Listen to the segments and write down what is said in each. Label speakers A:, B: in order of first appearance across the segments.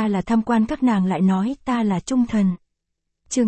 A: ta là tham quan các nàng lại nói ta là trung thần. Chương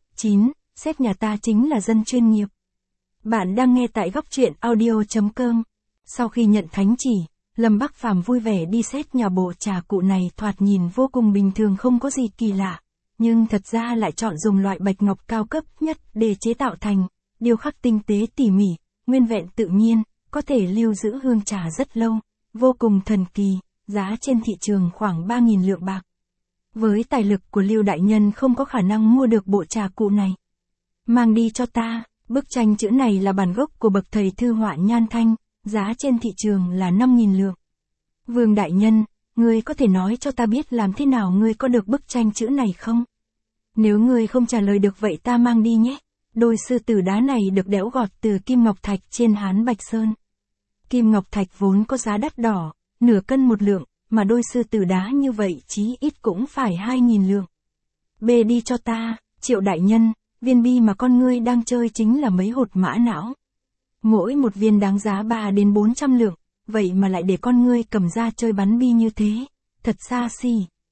A: 9, sếp nhà ta chính là dân chuyên nghiệp. Bạn đang nghe tại góc truyện audio.com. Sau khi nhận thánh chỉ, Lâm Bắc Phàm vui vẻ đi xét nhà bộ trà cụ này thoạt nhìn vô cùng bình thường không có gì kỳ lạ. Nhưng thật ra lại chọn dùng loại bạch ngọc cao cấp nhất để chế tạo thành, điêu khắc tinh tế tỉ mỉ, nguyên vẹn tự nhiên, có thể lưu giữ hương trà rất lâu, vô cùng thần kỳ, giá trên thị trường khoảng 3.000 lượng bạc. Với tài lực của Lưu đại nhân không có khả năng mua được bộ trà cụ này. Mang đi cho ta, bức tranh chữ này là bản gốc của bậc thầy thư họa Nhan Thanh, giá trên thị trường là 5.000 lượng. Vương đại nhân, ngươi có thể nói cho ta biết làm thế nào ngươi có được bức tranh chữ này không? Nếu ngươi không trả lời được vậy ta mang đi nhé. Đôi sư tử đá này được đẽo gọt từ kim ngọc thạch trên Hán Bạch Sơn. Kim ngọc thạch vốn có giá đắt đỏ, nửa cân một lượng, mà đôi sư tử đá như vậy chí ít cũng phải 2.000 lượng. Bê đi cho ta, Triệu đại nhân, viên bi mà con ngươi đang chơi chính là mấy hột mã não. Mỗi một viên đáng giá 3 đến 400 lượng, vậy mà lại để con ngươi cầm ra chơi bắn bi như thế, thật xa xỉ.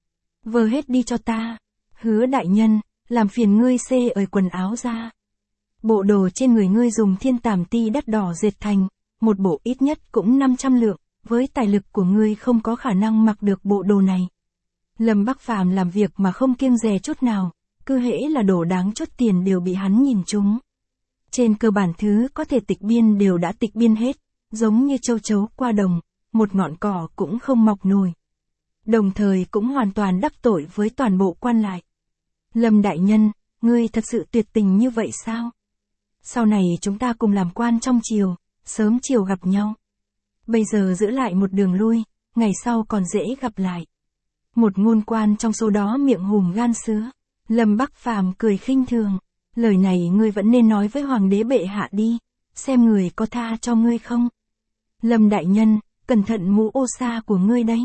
A: Vơ hết đi cho ta. Hứa đại nhân, làm phiền ngươi xê ời quần áo ra. Bộ đồ trên người ngươi dùng thiên tàm ti đắt đỏ dệt thành, một bộ ít nhất cũng 500 lượng, với tài lực của ngươi không có khả năng mặc được bộ đồ này. Lâm Bắc Phàm làm việc mà không kiêng dè chút nào, cứ hễ là đồ đáng chút tiền đều bị hắn nhìn trúng. Trên cơ bản thứ có thể tịch biên đều đã tịch biên hết, giống như châu chấu qua đồng, một ngọn cỏ cũng không mọc nổi. Đồng thời cũng hoàn toàn đắc tội với toàn bộ quan lại. Lâm đại nhân, ngươi thật sự tuyệt tình như vậy sao? Sau này chúng ta cùng làm quan trong triều, sớm chiều gặp nhau. Bây giờ giữ lại một đường lui, ngày sau còn dễ gặp lại. Một ngôn quan trong số đó miệng hùm gan sứa. Lâm Bắc Phàm cười khinh thường. Lời này ngươi vẫn nên nói với hoàng đế bệ hạ đi, xem người có tha cho ngươi không. Lâm đại nhân, cẩn thận mũ ô sa của ngươi đấy.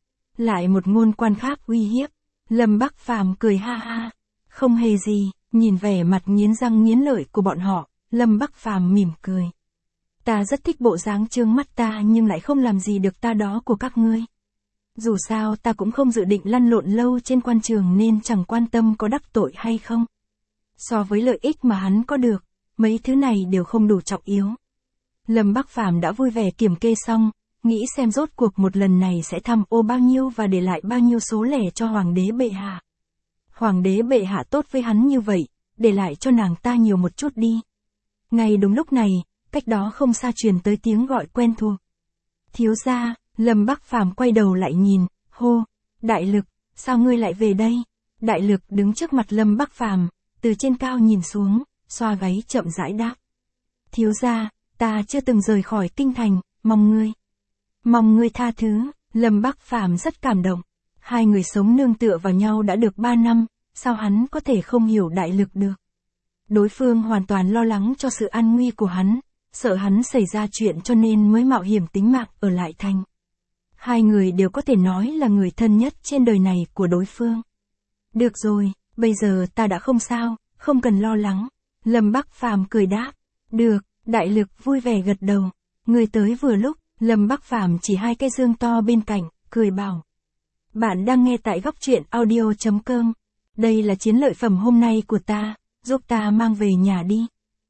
A: Lại một ngôn quan khác uy hiếp. Lâm Bắc Phàm cười ha ha. Không hề gì, nhìn vẻ mặt nghiến răng nghiến lợi của bọn họ, Lâm Bắc Phàm mỉm cười. Ta rất thích bộ dáng trương mắt ta nhưng lại không làm gì được ta đó của các ngươi. Dù sao ta cũng không dự định lăn lộn lâu trên quan trường nên chẳng quan tâm có đắc tội hay không. So với lợi ích mà hắn có được, mấy thứ này đều không đủ trọng yếu. Lâm Bắc Phàm đã vui vẻ kiểm kê xong, nghĩ xem rốt cuộc một lần này sẽ thăm ô bao nhiêu và để lại bao nhiêu số lẻ cho hoàng đế bệ hạ. Hoàng đế bệ hạ tốt với hắn như vậy, để lại cho nàng ta nhiều một chút đi. Ngay đúng lúc này, cách đó không xa truyền tới tiếng gọi quen thuộc. Thiếu gia, Lâm Bắc Phàm quay đầu lại nhìn, hô, Đại Lực, sao ngươi lại về đây? Đại Lực đứng trước mặt Lâm Bắc Phàm, từ trên cao nhìn xuống, xoa gáy chậm rãi đáp. Thiếu gia, ta chưa từng rời khỏi kinh thành, mong ngươi tha thứ. Lâm Bắc Phàm rất cảm động. Hai người sống nương tựa vào nhau đã được 3 năm, sao hắn có thể không hiểu Đại Lực được? Đối phương hoàn toàn lo lắng cho sự an nguy của hắn, sợ hắn xảy ra chuyện cho nên mới mạo hiểm tính mạng ở lại thành. Hai người đều có thể nói là người thân nhất trên đời này của đối phương. Được rồi, bây giờ ta đã không sao, không cần lo lắng. Lâm Bắc Phàm cười đáp. Được, Đại Lực vui vẻ gật đầu. Người tới vừa lúc, Lâm Bắc Phàm chỉ hai cái dương to bên cạnh, cười bảo. Bạn đang nghe tại góc truyện audio.com. Đây là chiến lợi phẩm hôm nay của ta, giúp ta mang về nhà đi.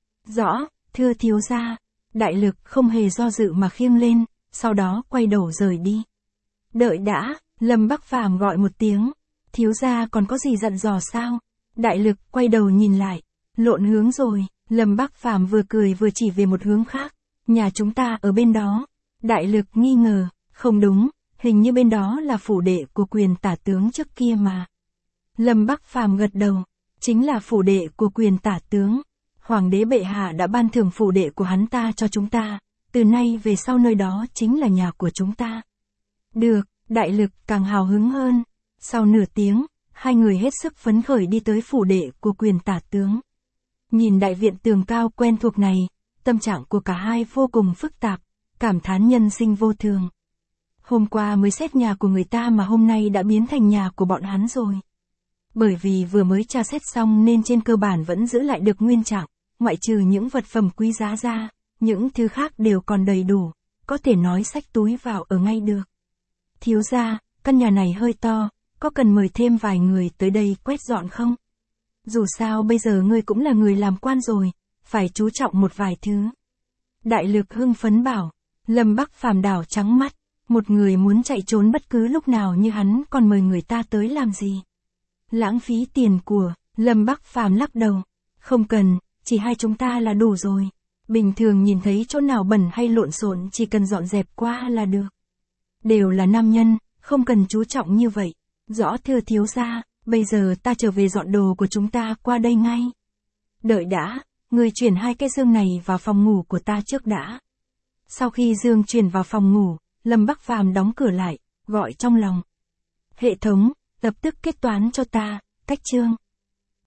A: Rõ, thưa thiếu gia. Đại Lực không hề do dự mà khiêng lên, sau đó quay đầu rời đi. Đợi đã, Lâm Bắc Phàm gọi một tiếng. Thiếu gia còn có gì dặn dò sao? Đại Lực quay đầu nhìn lại. Lộn hướng rồi, Lâm Bắc Phàm vừa cười vừa chỉ về một hướng khác. Nhà chúng ta ở bên đó. Đại Lực nghi ngờ, không đúng, hình như bên đó là phủ đệ của quyền tả tướng trước kia mà. Lâm Bắc Phàm gật đầu, chính là phủ đệ của quyền tả tướng. Hoàng đế bệ hạ đã ban thưởng phủ đệ của hắn ta cho chúng ta, từ nay về sau nơi đó chính là nhà của chúng ta. Được, Đại Lực càng hào hứng hơn. Sau nửa tiếng, hai người hết sức phấn khởi đi tới phủ đệ của quyền tả tướng. Nhìn đại viện tường cao quen thuộc này, tâm trạng của cả hai vô cùng phức tạp, cảm thán nhân sinh vô thường. Hôm qua mới xét nhà của người ta mà hôm nay đã biến thành nhà của bọn hắn rồi. Bởi vì vừa mới tra xét xong nên trên cơ bản vẫn giữ lại được nguyên trạng, ngoại trừ những vật phẩm quý giá ra, những thứ khác đều còn đầy đủ, có thể nói xách túi vào ở ngay được. Thiếu gia, căn nhà này hơi to, có cần mời thêm vài người tới đây quét dọn không? Dù sao bây giờ ngươi cũng là người làm quan rồi, phải chú trọng một vài thứ. Đại Lực hưng phấn bảo, Lâm Bắc Phàm đảo trắng mắt, một người muốn chạy trốn bất cứ lúc nào như hắn còn mời người ta tới làm gì? Lãng phí tiền của, Lâm Bắc Phàm lắc đầu, không cần, chỉ hai chúng ta là đủ rồi. Bình thường nhìn thấy chỗ nào bẩn hay lộn xộn chỉ cần dọn dẹp qua là được. Đều là nam nhân, không cần chú trọng như vậy. Rõ thưa thiếu gia, bây giờ ta trở về dọn đồ của chúng ta qua đây ngay. Đợi đã, người chuyển hai cái giường này vào phòng ngủ của ta trước đã. Sau khi giường chuyển vào phòng ngủ, Lâm Bắc Phàm đóng cửa lại, gọi trong lòng. Hệ thống, lập tức kết toán cho ta, cách chương.